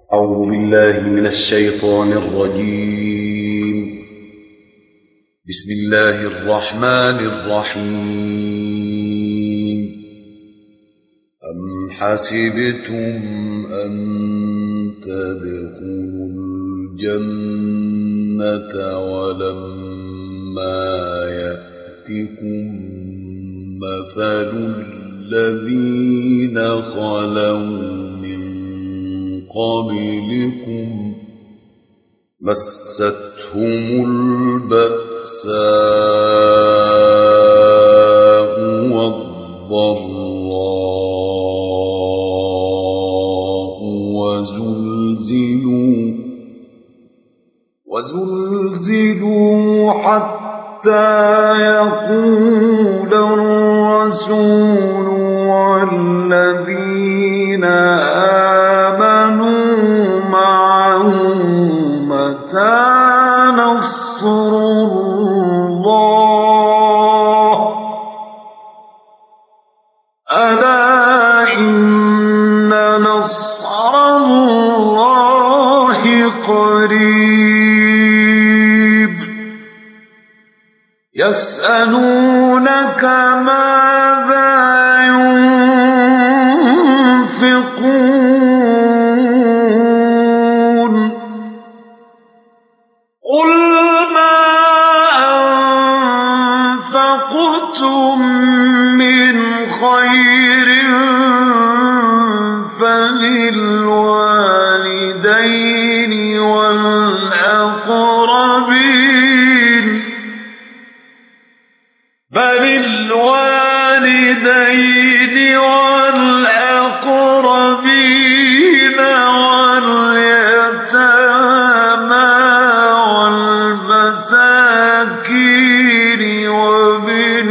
أعوذ بالله من الشيطان الرجيم. بسم الله الرحمن الرحيم. أم حسبتم أن تدخلوا الجنة ولما يأتكم مثل الذين خلوا من قبلكم مستهم البأساء والضراء وزلزلوا حتى يقول الرسول والذين آمنوا معه متى نصر الله ألا إن نصر الله قريب يسألونك ماذا ينفقون قل ما أنفقتم من خير فللوالدين والأقربين واليتامى والمساكين وابن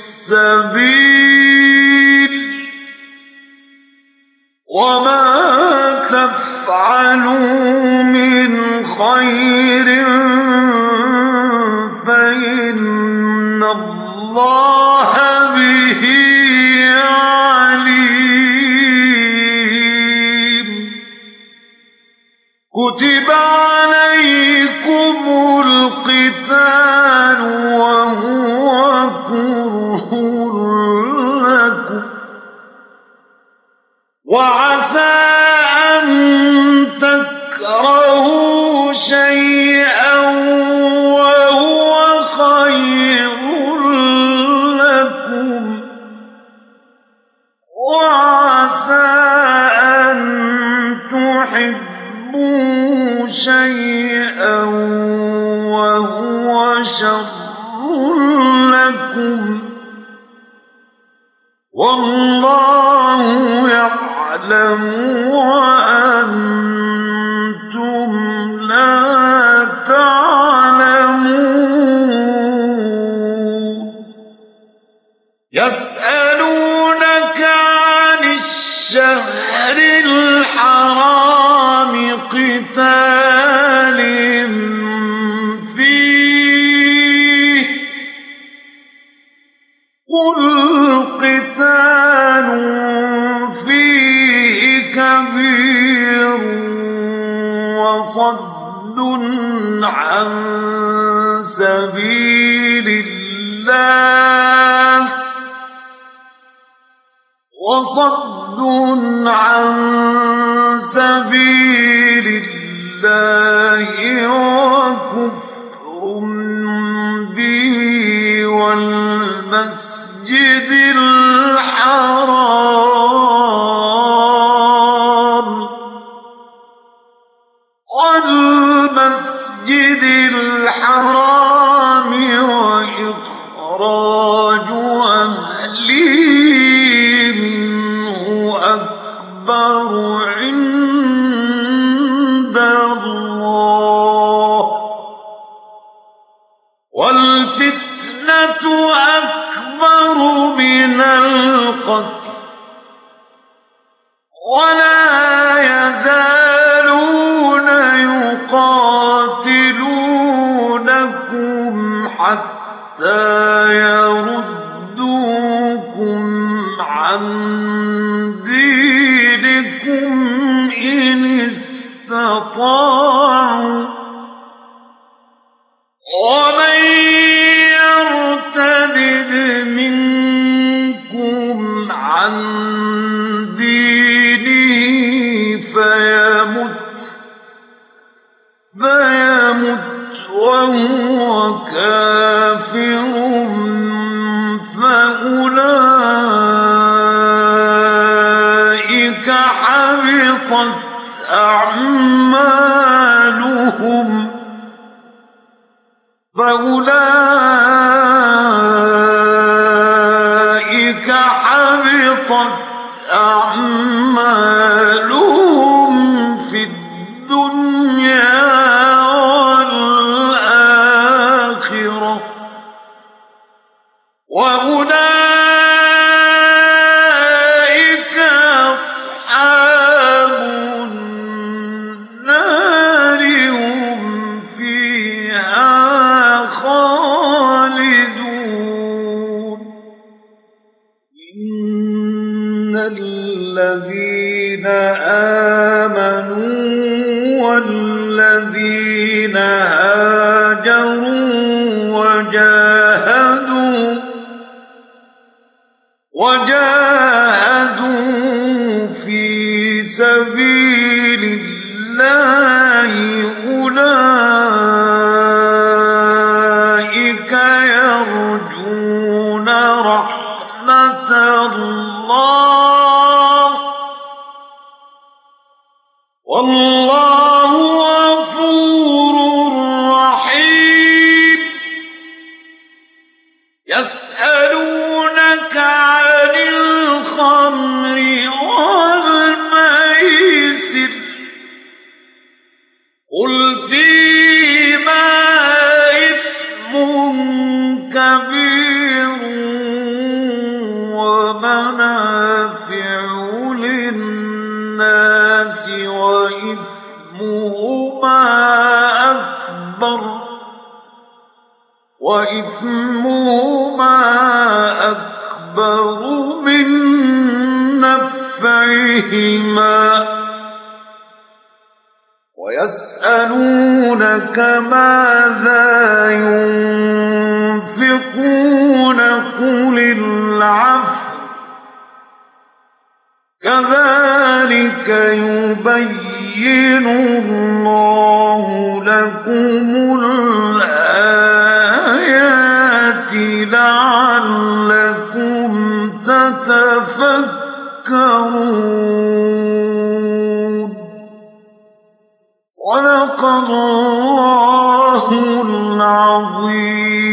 السبيل وما تفعلوا من خير فإن الله به عليم كتب عليكم القتال وهو كره لكم وعسى أن تكرهوا شيئا وهو خير لكم وعسى أن تحبوا شيئا وهو شر لكم والله يعلم وأنتم لا تعلمون يسألونك عن الشهر الحرام قتال فيه قل قتال فيه كبير وصد عن سبيل الله وكفر به والمسجد الحرام وإخراج أهله منه أكبر عند الله والفتنة أكبر من القتل ولا يزالون يقاتلونكم حتى يردوكم عن دينكم إن استطاعوا اسْتَطَاعُوا وَمَن يَرْتَدِدْ مِنكُمْ عَن دِينِهِ فَيَمُتْ وَهُوَ كَافِرٌ فَأُولَئِكَ حَبِطَتْ أَعْمَالُهُمْ فِي الدُّنْيَا وَالْآخِرَةِ وَأُولَئِكَ أَصْحَابُ النَّارِ هُمْ فِيهَا خَالِدُونَ إِنَّ الَّذِينَ آمَنُوا وَالَّذِينَ هَاجَرُوا وجاهدوا في سبيل الله أولئك يرجون رحمة الله والله غفور رحيم يسألونك عن الخمر والميسر قل فيهما إثم كبير ومنافع للناس وإثمهما أكبر من نفعهما ويسألونك ماذا ينفقون قل العفو كذلك يبين الله لكم الآيات لعلكم تتفكرون صدق الله العظيم.